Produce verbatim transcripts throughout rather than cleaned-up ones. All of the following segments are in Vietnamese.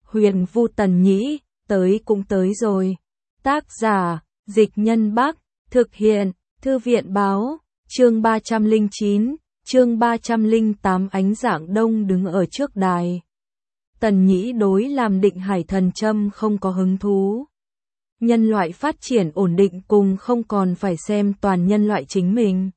Huyền Vu Tần Nhĩ, tới cũng tới rồi. Tác giả, Dịch Nhân Bắc, thực hiện, Thư viện Báo, chương ba trăm lẻ chín, chương ba trăm lẻ tám. Ánh Dạng Đông đứng ở trước đài. Tần Nhĩ đối làm Định Hải Thần Châm không có hứng thú. Nhân loại phát triển ổn định cùng không còn phải xem toàn nhân loại chính mình,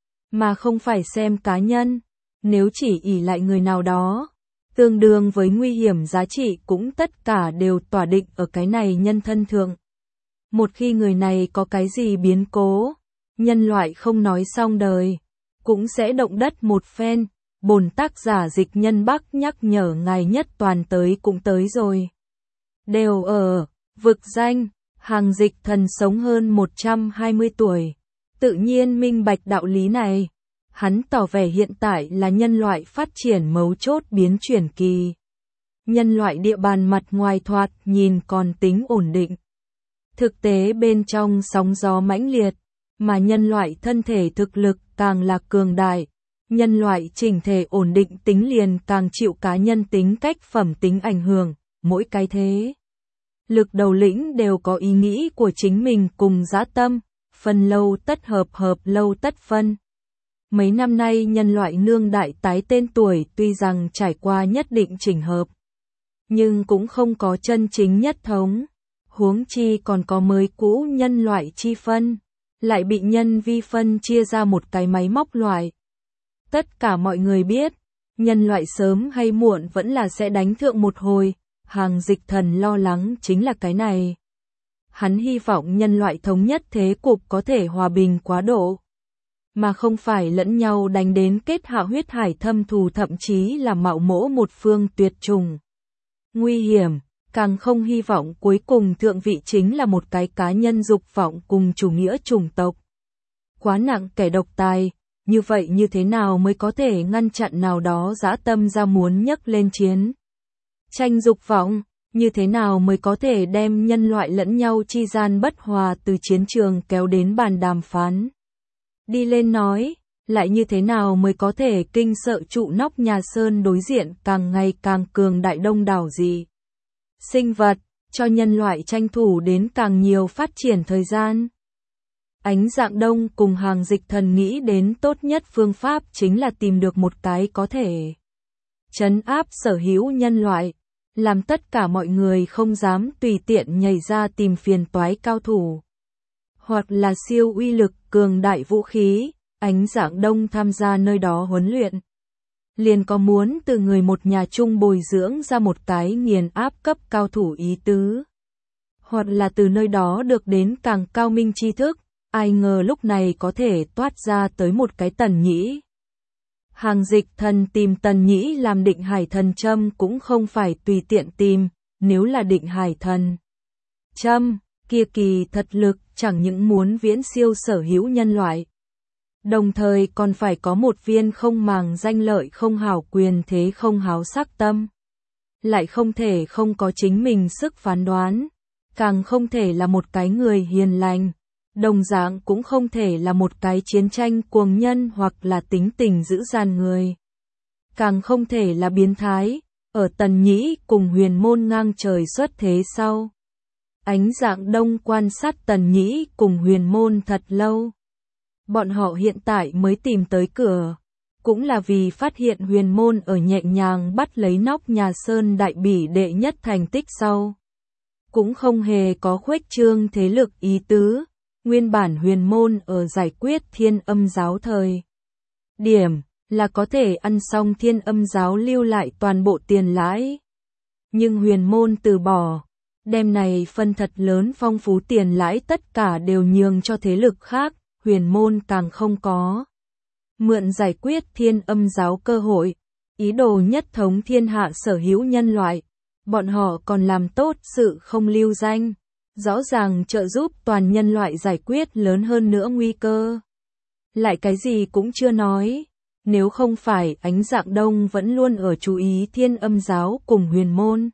mà không phải xem cá nhân. Nếu chỉ ỷ lại người nào đó, tương đương với nguy hiểm giá trị cũng tất cả đều tỏa định ở cái này nhân thân thượng. Một khi người này có cái gì biến cố, nhân loại không nói xong đời, cũng sẽ động đất một phen. Bổn tác giả Dịch Nhân Bắc nhắc nhở ngài nhất toàn tới cũng tới rồi. Đều ở vực danh, Hàng Dịch Thần sống hơn một trăm hai mươi tuổi, tự nhiên minh bạch đạo lý này. Hắn tỏ vẻ hiện tại là nhân loại phát triển mấu chốt biến chuyển kỳ. Nhân loại địa bàn mặt ngoài thoạt nhìn còn tính ổn định. Thực tế bên trong sóng gió mãnh liệt, mà nhân loại thân thể thực lực càng là cường đại. Nhân loại chỉnh thể ổn định tính liền càng chịu cá nhân tính cách phẩm tính ảnh hưởng, mỗi cái thế lực đầu lĩnh đều có ý nghĩ của chính mình cùng dã tâm, phân lâu tất hợp hợp lâu tất phân. Mấy năm nay nhân loại nương đại tái tên tuổi tuy rằng trải qua nhất định chỉnh hợp, nhưng cũng không có chân chính nhất thống, huống chi còn có mới cũ nhân loại chi phân, lại bị nhân vi phân chia ra một cái máy móc loại. Tất cả mọi người biết, nhân loại sớm hay muộn vẫn là sẽ đánh thượng một hồi. Hàng Dịch Thần lo lắng chính là cái này. Hắn hy vọng nhân loại thống nhất thế cục có thể hòa bình quá độ, mà không phải lẫn nhau đánh đến kết hạ huyết hải thâm thù, thậm chí là mạo mỗ một phương tuyệt chủng. Nguy hiểm, càng không hy vọng cuối cùng thượng vị chính là một cái cá nhân dục vọng cùng chủ nghĩa chủng tộc. Quá nặng kẻ độc tài, như vậy như thế nào mới có thể ngăn chặn nào đó dã tâm ra muốn nhấc lên chiến tranh dục vọng, như thế nào mới có thể đem nhân loại lẫn nhau chi gian bất hòa từ chiến trường kéo đến bàn đàm phán đi lên nói, lại như thế nào mới có thể kinh sợ trụ nóc nhà Sơn đối diện càng ngày càng cường đại đông đảo gì sinh vật, cho nhân loại tranh thủ đến càng nhiều phát triển thời gian. Ánh Dạng Đông cùng Hàng Dịch Thần nghĩ đến tốt nhất phương pháp chính là tìm được một cái có thể trấn áp sở hữu nhân loại, làm tất cả mọi người không dám tùy tiện nhảy ra tìm phiền toái cao thủ, hoặc là siêu uy lực cường đại vũ khí. Ánh Dạng Đông tham gia nơi đó huấn luyện, liền có muốn từ người một nhà chung bồi dưỡng ra một cái nghiền áp cấp cao thủ ý tứ, hoặc là từ nơi đó được đến càng cao minh tri thức. Ai ngờ lúc này có thể toát ra tới một cái Tần Nhĩ. Hàng Dịch Thần tìm Tần Nhĩ làm Định Hải Thần Châm cũng không phải tùy tiện tìm, nếu là Định Hải Thần Châm, kia kỳ thật lực chẳng những muốn viễn siêu sở hữu nhân loại, đồng thời còn phải có một viên không màng danh lợi không hảo quyền thế không háo sắc tâm, lại không thể không có chính mình sức phán đoán, càng không thể là một cái người hiền lành. Đồng dạng cũng không thể là một cái chiến tranh cuồng nhân hoặc là tính tình dữ dằn người. Càng không thể là biến thái. Ở Tần Nhĩ cùng Huyền Môn ngang trời xuất thế sau, Ánh Dạng Đông quan sát Tần Nhĩ cùng Huyền Môn thật lâu. Bọn họ hiện tại mới tìm tới cửa, cũng là vì phát hiện Huyền Môn ở nhẹ nhàng bắt lấy nóc nhà Sơn đại bỉ đệ nhất thành tích sau, cũng không hề có khuếch trương thế lực ý tứ. Nguyên bản Huyền Môn ở giải quyết Thiên Âm giáo thời điểm là có thể ăn xong Thiên Âm giáo lưu lại toàn bộ tiền lãi. Nhưng Huyền Môn từ bỏ, đem này phân thật lớn phong phú tiền lãi tất cả đều nhường cho thế lực khác. Huyền Môn càng không có mượn giải quyết Thiên Âm giáo cơ hội, ý đồ nhất thống thiên hạ sở hữu nhân loại. Bọn họ còn làm tốt sự không lưu danh, rõ ràng trợ giúp toàn nhân loại giải quyết lớn hơn nữa nguy cơ. Lại cái gì cũng chưa nói, nếu không phải Ánh Dạng Đông vẫn luôn ở chú ý Thiên Âm giáo cùng Huyền Môn,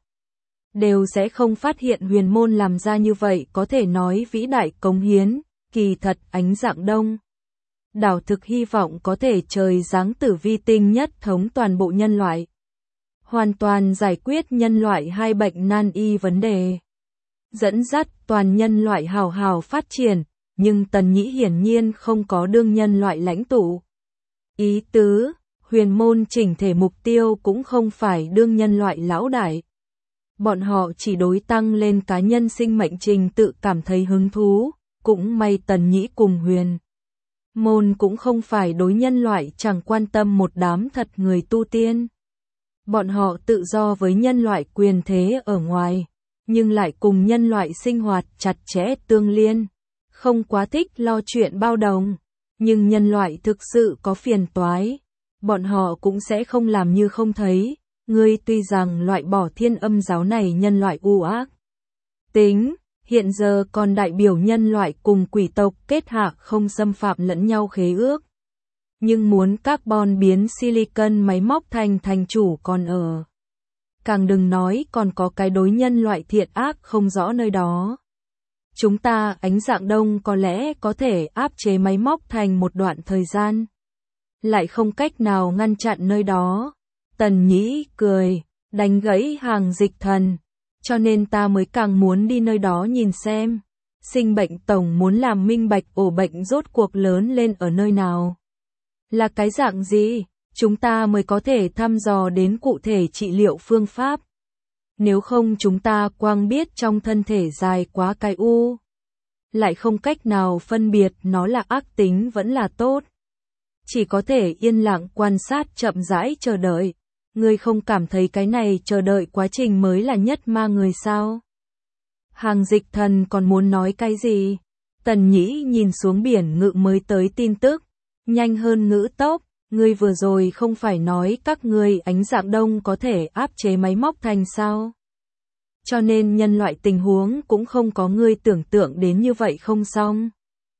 đều sẽ không phát hiện Huyền Môn làm ra như vậy có thể nói vĩ đại cống hiến. Kỳ thật Ánh Dạng Đông đảo thực hy vọng có thể trời giáng tử vi tinh nhất thống toàn bộ nhân loại, hoàn toàn giải quyết nhân loại hai bệnh nan y vấn đề. Dẫn dắt toàn nhân loại hào hào phát triển, nhưng Tần Nhĩ hiển nhiên không có đương nhân loại lãnh tụ. Ý tứ, huyền môn chỉnh thể mục tiêu cũng không phải đương nhân loại lão đại. Bọn họ chỉ đối tăng lên cá nhân sinh mệnh trình tự cảm thấy hứng thú, cũng may Tần Nhĩ cùng huyền môn cũng không phải đối nhân loại chẳng quan tâm một đám thật người tu tiên. Bọn họ tự do với nhân loại quyền thế ở ngoài, nhưng lại cùng nhân loại sinh hoạt chặt chẽ tương liên, không quá thích lo chuyện bao đồng. Nhưng nhân loại thực sự có phiền toái, bọn họ cũng sẽ không làm như không thấy. Ngươi tuy rằng loại bỏ thiên âm giáo này nhân loại u ác tính, hiện giờ còn đại biểu nhân loại cùng quỷ tộc kết hạ không xâm phạm lẫn nhau khế ước. Nhưng muốn carbon biến silicon máy móc thành thành chủ còn ở. Càng đừng nói còn có cái đối nhân loại thiện ác không rõ nơi đó. Chúng ta ánh dạng đông có lẽ có thể áp chế máy móc thành một đoạn thời gian. Lại không cách nào ngăn chặn nơi đó. Tần Nhĩ cười, đánh gãy Hàng Dịch Thần. Cho nên ta mới càng muốn đi nơi đó nhìn xem. Sinh bệnh tổng muốn làm minh bạch ổ bệnh rốt cuộc lớn lên ở nơi nào. Là cái dạng gì, chúng ta mới có thể thăm dò đến cụ thể trị liệu phương pháp. Nếu không chúng ta quang biết trong thân thể dài quá cái u. Lại không cách nào phân biệt nó là ác tính vẫn là tốt. Chỉ có thể yên lặng quan sát chậm rãi chờ đợi. Ngươi không cảm thấy cái này chờ đợi quá trình mới là nhất ma người sao? Hàng Dịch Thần còn muốn nói cái gì? Tần Nhĩ nhìn xuống biển ngự mới tới tin tức. Nhanh hơn ngữ tốc, ngươi vừa rồi không phải nói các ngươi ánh dạng đông có thể áp chế máy móc thành sao? Cho nên nhân loại tình huống cũng không có ngươi tưởng tượng đến như vậy không xong.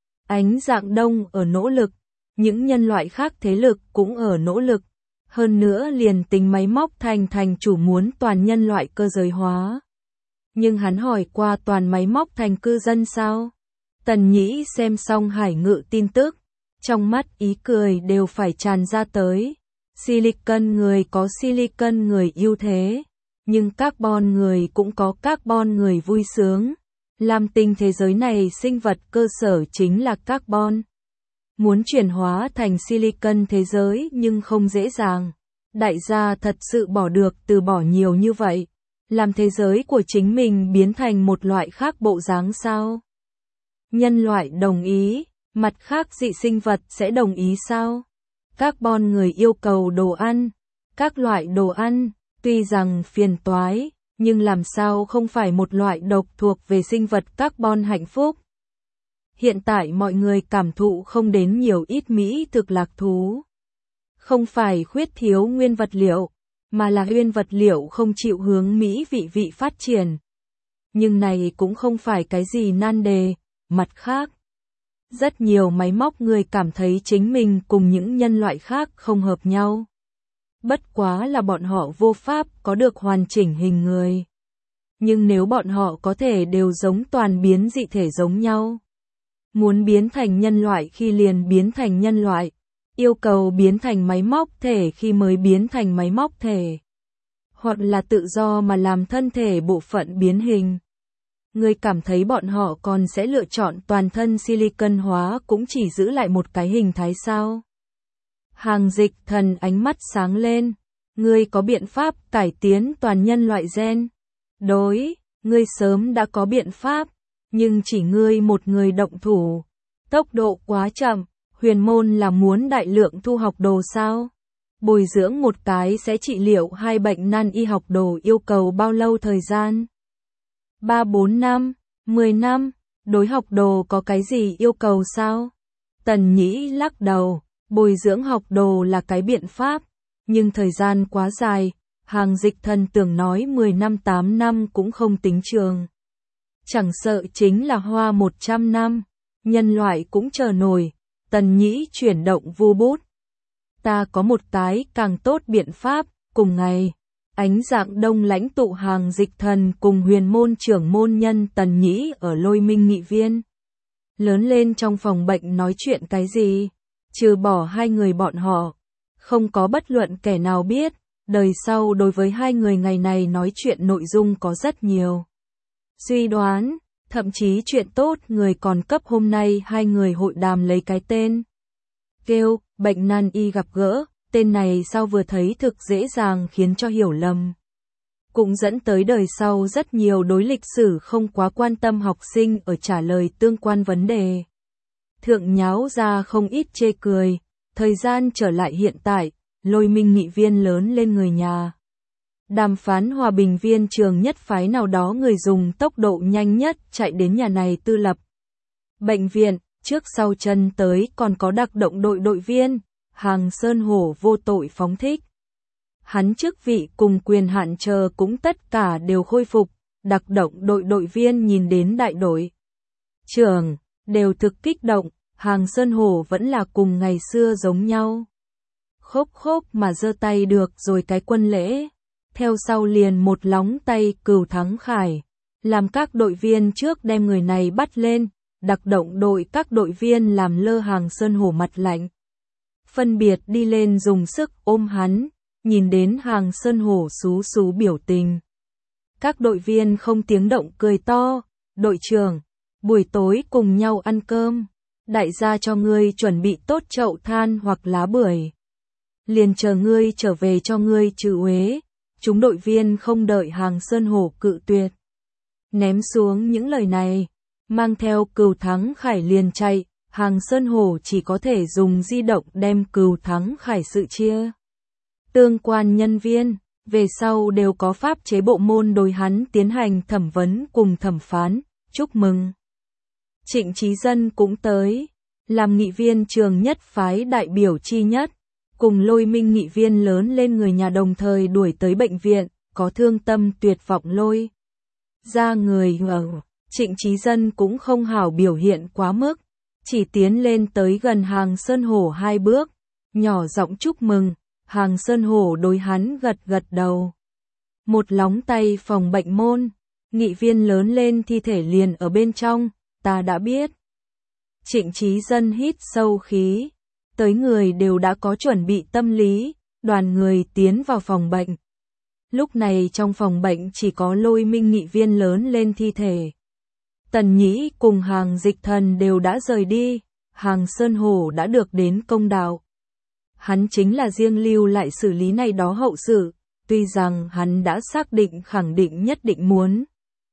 Ánh dạng đông ở nỗ lực, những nhân loại khác thế lực cũng ở nỗ lực. Hơn nữa liền tính máy móc thành thành chủ muốn toàn nhân loại cơ giới hóa. Nhưng hắn hỏi qua toàn máy móc thành cư dân sao? Tần Nhĩ xem xong Hải Ngự tin tức, trong mắt ý cười đều phải tràn ra tới. Silicon người có silicon người ưu thế, nhưng carbon người cũng có carbon người vui sướng. Lam tinh thế giới này sinh vật cơ sở chính là carbon. Muốn chuyển hóa thành silicon thế giới nhưng không dễ dàng. Đại gia thật sự bỏ được từ bỏ nhiều như vậy. Làm thế giới của chính mình biến thành một loại khác bộ dáng sao? Nhân loại đồng ý, mặt khác dị sinh vật sẽ đồng ý sao? Carbon người yêu cầu đồ ăn, các loại đồ ăn, tuy rằng phiền toái, nhưng làm sao không phải một loại độc thuộc về sinh vật carbon hạnh phúc. Hiện tại mọi người cảm thụ không đến nhiều ít mỹ thực lạc thú. Không phải khuyết thiếu nguyên vật liệu, mà là nguyên vật liệu không chịu hướng mỹ vị vị phát triển. Nhưng này cũng không phải cái gì nan đề, mặt khác. Rất nhiều máy móc người cảm thấy chính mình cùng những nhân loại khác không hợp nhau. Bất quá là bọn họ vô pháp có được hoàn chỉnh hình người. Nhưng nếu bọn họ có thể đều giống toàn biến dị thể giống nhau. Muốn biến thành nhân loại khi liền biến thành nhân loại. Yêu cầu biến thành máy móc thể khi mới biến thành máy móc thể. Hoặc là tự do mà làm thân thể bộ phận biến hình. Người cảm thấy bọn họ còn sẽ lựa chọn toàn thân silicon hóa cũng chỉ giữ lại một cái hình thái sao? Hàng Dịch Thần ánh mắt sáng lên. Ngươi có biện pháp cải tiến toàn nhân loại gen? Đối, ngươi sớm đã có biện pháp, nhưng chỉ ngươi một người động thủ. Tốc độ quá chậm, huyền môn là muốn đại lượng thu học đồ sao? Bồi dưỡng một cái sẽ trị liệu hai bệnh nan y học đồ yêu cầu bao lâu thời gian? ba bốn năm, mười năm, đối học đồ có cái gì yêu cầu sao? Tần Nhĩ lắc đầu, bồi dưỡng học đồ là cái biện pháp, nhưng thời gian quá dài, Hàng Dịch Thần tưởng nói mười năm tám năm cũng không tính trường. Chẳng sợ chính là hoa một trăm năm, nhân loại cũng chờ nổi. Tần Nhĩ chuyển động vu bút. Ta có một cái càng tốt biện pháp, cùng ngày. Ánh dạng đông lãnh tụ Hàng Dịch Thần cùng huyền môn trưởng môn nhân Tần Nhĩ ở Lôi Minh nghị viên. Lớn lên trong phòng bệnh nói chuyện cái gì? Trừ bỏ hai người bọn họ. Không có bất luận kẻ nào biết, đời sau đối với hai người ngày này nói chuyện nội dung có rất nhiều suy đoán, thậm chí chuyện tốt người còn cấp hôm nay hai người hội đàm lấy cái tên. Kêu, bệnh nan y gặp gỡ, tên này sao vừa thấy thực dễ dàng khiến cho hiểu lầm. Cũng dẫn tới đời sau rất nhiều đối lịch sử không quá quan tâm học sinh ở trả lời tương quan vấn đề. Thượng nháo ra không ít chê cười, thời gian trở lại hiện tại, Lôi Minh nghị viên lớn lên người nhà. Đàm phán hòa bình viên trường nhất phái nào đó người dùng tốc độ nhanh nhất chạy đến nhà này tư lập. Bệnh viện, trước sau chân tới còn có đặc động đội đội viên, Hàng Sơn Hổ vô tội phóng thích. Hắn chức vị cùng quyền hạn chờ cũng tất cả đều khôi phục, đặc động đội đội viên nhìn đến đại đội trưởng, đều thực kích động, Hàng Sơn Hổ vẫn là cùng ngày xưa giống nhau. Khốp khốp mà giơ tay được rồi cái quân lễ, theo sau liền một lóng tay Cửu Thắng Khải, làm các đội viên trước đem người này bắt lên, đặc động đội các đội viên làm lơ Hàng Sơn Hổ mặt lạnh. Phân biệt đi lên dùng sức ôm hắn, nhìn đến Hàng Sơn Hổ xú xú biểu tình. Các đội viên không tiếng động cười to, đội trưởng, buổi tối cùng nhau ăn cơm, đại gia cho ngươi chuẩn bị tốt chậu than hoặc lá bưởi. Liền chờ ngươi trở về cho ngươi trừ uế. Chúng đội viên không đợi Hàng Sơn Hổ cự tuyệt. Ném xuống những lời này, mang theo Cửu Thắng Khải liền chạy, Hàng Sơn Hổ chỉ có thể dùng di động đem Cửu Thắng Khải sự chia. Tương quan nhân viên, về sau đều có pháp chế bộ môn đối hắn tiến hành thẩm vấn cùng thẩm phán, chúc mừng. Trịnh Chí Dân cũng tới, làm nghị viên trường nhất phái đại biểu chi nhất. Cùng Lôi Minh nghị viên lớn lên người nhà đồng thời đuổi tới bệnh viện, có thương tâm tuyệt vọng lôi. Ra người ở, Trịnh Chí Dân cũng không hảo biểu hiện quá mức, chỉ tiến lên tới gần Hàng Sơn Hổ hai bước, nhỏ giọng chúc mừng, Hàng Sơn Hổ đối hắn gật gật đầu. Một lóng tay phòng bệnh môn, nghị viên lớn lên thi thể liền ở bên trong, ta đã biết. Trịnh Chí Dân hít sâu khí. Tới người đều đã có chuẩn bị tâm lý, đoàn người tiến vào phòng bệnh. Lúc này trong phòng bệnh chỉ có Lôi Minh nghị viên lớn lên thi thể. Tần Nhĩ cùng Hàng Dịch Thần đều đã rời đi, Hàng Sơn Hổ đã được đến công đạo. Hắn chính là riêng lưu lại xử lý này đó hậu sự, tuy rằng hắn đã xác định khẳng định nhất định muốn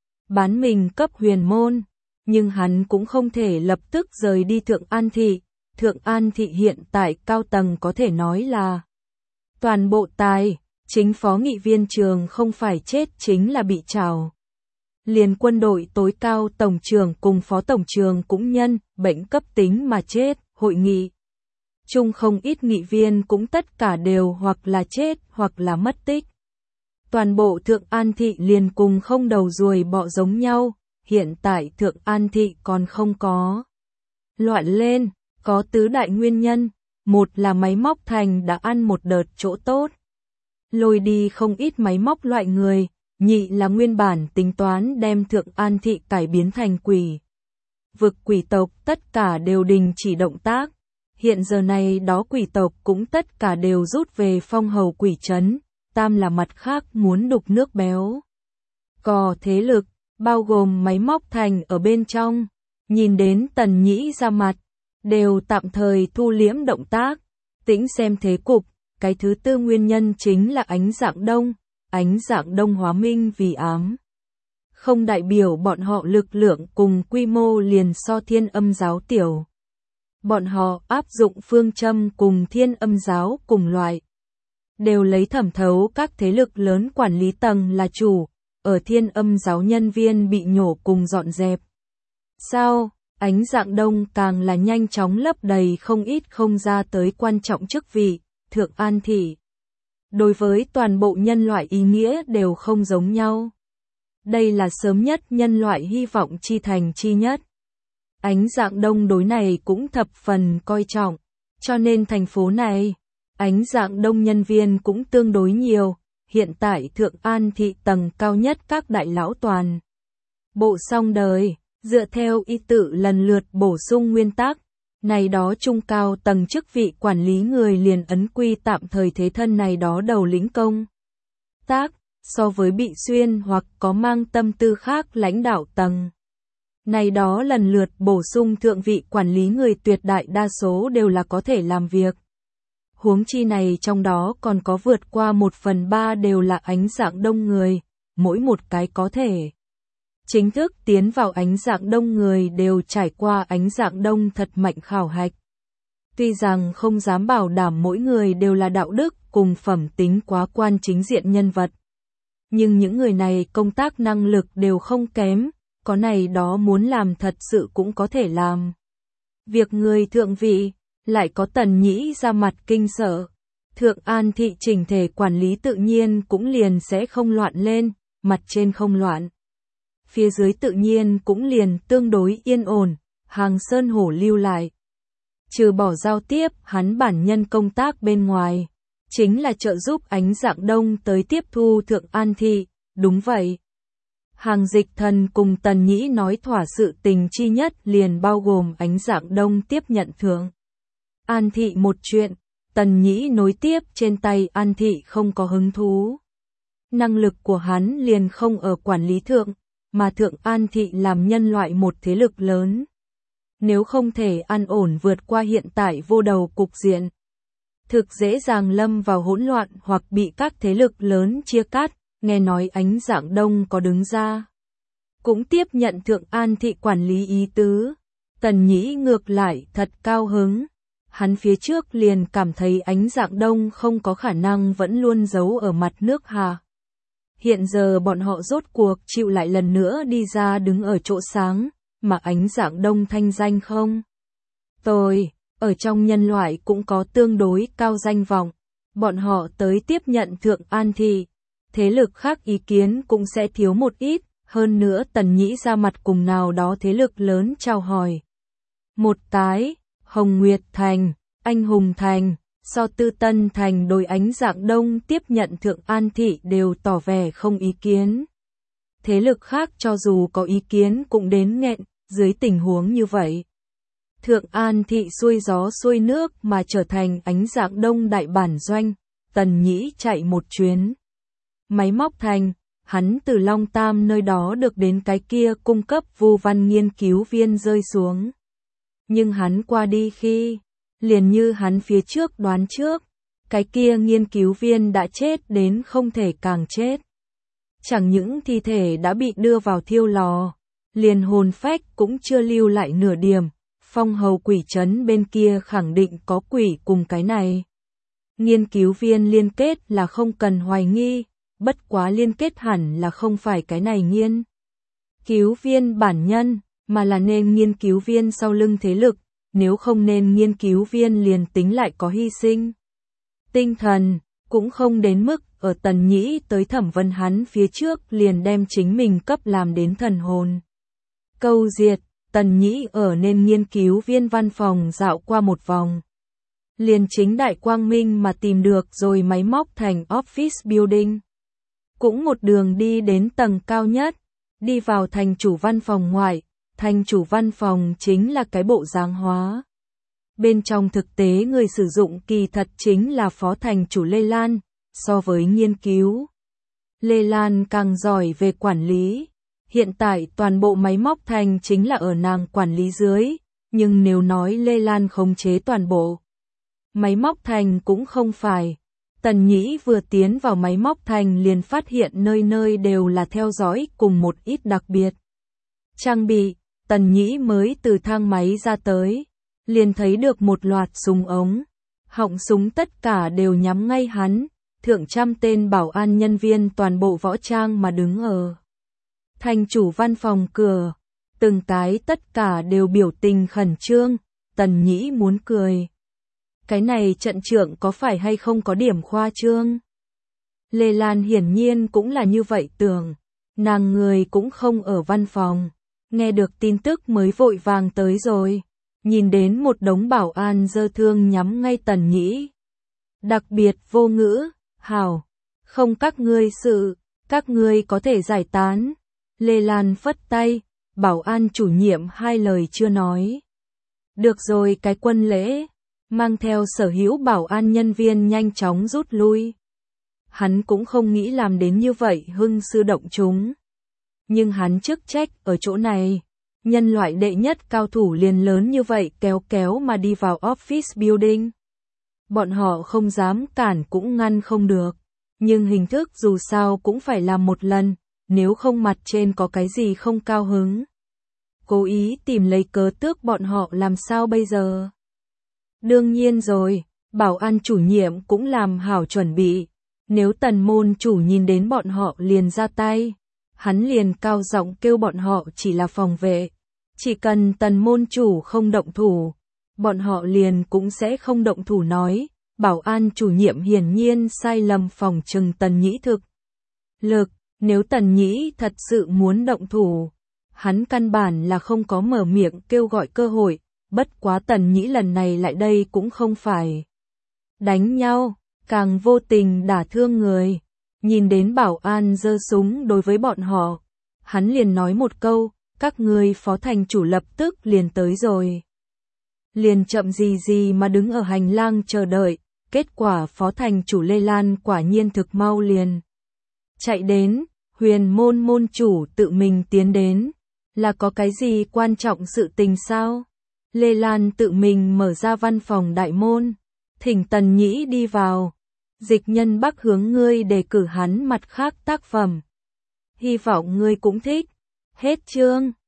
bán mình cấp huyền môn, nhưng hắn cũng không thể lập tức rời đi Thượng An Thị. Thượng An Thị hiện tại cao tầng có thể nói là toàn bộ tài, chính phó nghị viên trường không phải chết chính là bị trảo. Liền quân đội tối cao tổng trưởng cùng phó tổng trưởng cũng nhân bệnh cấp tính mà chết, hội nghị. Chung không ít nghị viên cũng tất cả đều hoặc là chết hoặc là mất tích. Toàn bộ Thượng An Thị liền cùng không đầu ruồi bọ giống nhau, hiện tại Thượng An Thị còn không có loạn lên. Có tứ đại nguyên nhân, một là máy móc thành đã ăn một đợt chỗ tốt, lôi đi không ít máy móc loại người, nhị là nguyên bản tính toán đem Thượng An Thị cải biến thành quỷ vực quỷ tộc tất cả đều đình chỉ động tác, hiện giờ này đó quỷ tộc cũng tất cả đều rút về phong hầu quỷ trấn, tam là mặt khác muốn đục nước béo. Cò thế lực, bao gồm máy móc thành ở bên trong, nhìn đến Tần Nhĩ ra mặt. Đều tạm thời thu liễm động tác, tĩnh xem thế cục, cái thứ tư nguyên nhân chính là ánh dạng đông, ánh dạng đông hóa minh vì ám. Không đại biểu bọn họ lực lượng cùng quy mô liền so thiên âm giáo tiểu. Bọn họ áp dụng phương châm cùng thiên âm giáo cùng loại. Đều lấy thẩm thấu các thế lực lớn quản lý tầng là chủ, ở thiên âm giáo nhân viên bị nhổ cùng dọn dẹp. Sao? Ánh dạng đông càng là nhanh chóng lấp đầy không ít không ra tới quan trọng chức vị, Thượng An Thị. Đối với toàn bộ nhân loại ý nghĩa đều không giống nhau. Đây là sớm nhất nhân loại hy vọng chi thành chi nhất. Ánh dạng đông đối này cũng thập phần coi trọng, cho nên thành phố này, ánh dạng đông nhân viên cũng tương đối nhiều, hiện tại Thượng An Thị tầng cao nhất các đại lão toàn. Bộ xong đời. Dựa theo y tự lần lượt bổ sung nguyên tắc, Này đó trung cao tầng chức vị quản lý người liền ấn quy tạm thời thế thân này đó đầu lĩnh công tác, so với bị xuyên hoặc có mang tâm tư khác lãnh đạo tầng. Này đó lần lượt bổ sung thượng vị quản lý người tuyệt đại đa số đều là có thể làm việc. Huống chi này trong đó còn có vượt qua một phần ba đều là ánh dạng đông người, mỗi một cái có thể chính thức tiến vào ánh dạng đông người đều trải qua ánh dạng đông thật mạnh khảo hạch. Tuy rằng không dám bảo đảm mỗi người đều là đạo đức cùng phẩm tính quá quan chính diện nhân vật. Nhưng những người này công tác năng lực đều không kém, có này đó muốn làm thật sự cũng có thể làm. Việc người thượng vị, lại có Tần Nhĩ ra mặt kinh sợ. Thượng An thị chỉnh thể quản lý tự nhiên cũng liền sẽ không loạn lên, mặt trên không loạn. Phía dưới tự nhiên cũng liền tương đối yên ổn, hàng sơn hổ lưu lại. Trừ bỏ giao tiếp hắn bản nhân công tác bên ngoài, chính là trợ giúp ánh dạng đông tới tiếp thu Thượng An thị, đúng vậy. Hàng Dịch Thần cùng Tần Nhĩ nói thỏa sự tình chi nhất liền bao gồm ánh dạng đông tiếp nhận Thượng An thị một chuyện, Tần Nhĩ nối tiếp trên tay An thị không có hứng thú. Năng lực của hắn liền không ở quản lý thượng, mà Thượng An thị làm nhân loại một thế lực lớn. Nếu không thể an ổn vượt qua hiện tại vô đầu cục diện, thực dễ dàng lâm vào hỗn loạn hoặc bị các thế lực lớn chia cắt. Nghe nói ánh dạng đông có đứng ra, cũng tiếp nhận Thượng An thị quản lý ý tứ. Tần Nhĩ ngược lại thật cao hứng. Hắn phía trước liền cảm thấy ánh dạng đông không có khả năng vẫn luôn giấu ở mặt nước hạ. Hiện giờ bọn họ rốt cuộc chịu lại lần nữa đi ra đứng ở chỗ sáng, mà ánh dạng đông thanh danh không tồi, ở trong nhân loại cũng có tương đối cao danh vọng. Bọn họ tới tiếp nhận Thượng An thị, thế lực khác ý kiến cũng sẽ thiếu một ít, hơn nữa Tần Nhĩ ra mặt cùng nào đó thế lực lớn chào hỏi. Một cái, Hồng Nguyệt Thành, Anh Hùng Thành, so Tư Tân Thành đối ánh dạng đông tiếp nhận Thượng An thị đều tỏ vẻ không ý kiến. Thế lực khác cho dù có ý kiến cũng đến nghẹn, dưới tình huống như vậy. Thượng An thị xuôi gió xuôi nước mà trở thành ánh dạng đông đại bản doanh, Tần Nhĩ chạy một chuyến. Máy móc thành, hắn từ Long Tam nơi đó được đến cái kia cung cấp vu văn nghiên cứu viên rơi xuống. Nhưng hắn qua đi khi, liền như hắn phía trước đoán trước, cái kia nghiên cứu viên đã chết đến không thể càng chết. Chẳng những thi thể đã bị đưa vào thiêu lò, liền hồn phách cũng chưa lưu lại nửa điểm, phong hầu quỷ trấn bên kia khẳng định có quỷ cùng cái này. Nghiên cứu viên liên kết là không cần hoài nghi, bất quá liên kết hẳn là không phải cái này nghiên cứu viên bản nhân, mà là nên nghiên cứu viên sau lưng thế lực, nếu không nên nghiên cứu viên liền tính lại có hy sinh tinh thần, cũng không đến mức ở Tần Nhĩ tới thẩm vấn hắn phía trước liền đem chính mình cấp làm đến thần hồn câu diệt. Tần Nhĩ ở nên nghiên cứu viên văn phòng dạo qua một vòng, liền chính đại quang minh mà tìm được rồi máy móc thành office building. Cũng một đường đi đến tầng cao nhất, đi vào thành chủ văn phòng ngoại, thành chủ văn phòng chính là cái bộ dáng hóa. Bên trong thực tế người sử dụng kỳ thật chính là phó thành chủ Lê Lan, so với nghiên cứu. Lê Lan càng giỏi về quản lý. Hiện tại toàn bộ máy móc thành chính là ở nàng quản lý dưới, nhưng nếu nói Lê Lan khống chế toàn bộ máy móc thành cũng không phải. Tần Nhĩ vừa tiến vào máy móc thành liền phát hiện nơi nơi đều là theo dõi cùng một ít đặc biệt trang bị. Tần Nhĩ mới từ thang máy ra tới, liền thấy được một loạt súng ống, họng súng tất cả đều nhắm ngay hắn, thượng trăm tên bảo an nhân viên toàn bộ võ trang mà đứng ở thành chủ văn phòng cửa, từng cái tất cả đều biểu tình khẩn trương. Tần Nhĩ muốn cười. Cái này trận trưởng có phải hay không có điểm khoa trương? Lê Lan hiển nhiên cũng là như vậy tưởng, nàng người cũng không ở văn phòng, nghe được tin tức mới vội vàng tới rồi, nhìn đến một đống bảo an giơ thương nhắm ngay Tần Nhĩ. Đặc biệt vô ngữ, hảo, không các ngươi sự, các ngươi có thể giải tán. Lê Lan phất tay, bảo an chủ nhiệm hai lời chưa nói. Được rồi, cái quân lễ, mang theo sở hữu bảo an nhân viên nhanh chóng rút lui. Hắn cũng không nghĩ làm đến như vậy hưng sư động chúng. Nhưng hắn chức trách ở chỗ này, nhân loại đệ nhất cao thủ liền lớn như vậy kéo kéo mà đi vào office building. Bọn họ không dám cản cũng ngăn không được, nhưng hình thức dù sao cũng phải làm một lần, nếu không mặt trên có cái gì không cao hứng. Cố ý tìm lấy cớ tước bọn họ làm sao bây giờ? Đương nhiên rồi, bảo an chủ nhiệm cũng làm hảo chuẩn bị. Nếu tần môn chủ nhìn đến bọn họ liền ra tay, hắn liền cao giọng kêu bọn họ chỉ là phòng vệ. Chỉ cần tần môn chủ không động thủ, bọn họ liền cũng sẽ không động thủ nói. Bảo an chủ nhiệm hiển nhiên sai lầm phòng trừng Tần Nhĩ thực lực, nếu Tần Nhĩ thật sự muốn động thủ, hắn căn bản là không có mở miệng kêu gọi cơ hội, bất quá Tần Nhĩ lần này lại đây cũng không phải đánh nhau, càng vô tình đả thương người. Nhìn đến bảo an giơ súng đối với bọn họ, hắn liền nói một câu, các ngươi phó thành chủ lập tức liền tới rồi. Liền chậm gì gì mà đứng ở hành lang chờ đợi. Kết quả phó thành chủ Lê Lan quả nhiên thực mau liền chạy đến, huyền môn môn chủ tự mình tiến đến, là có cái gì quan trọng sự tình sao? Lê Lan tự mình mở ra văn phòng đại môn, thỉnh Tần Nhĩ đi vào, dịch nhân Bắc hướng ngươi đề cử hắn mặt khác tác phẩm. Hy vọng ngươi cũng thích. Hết chương.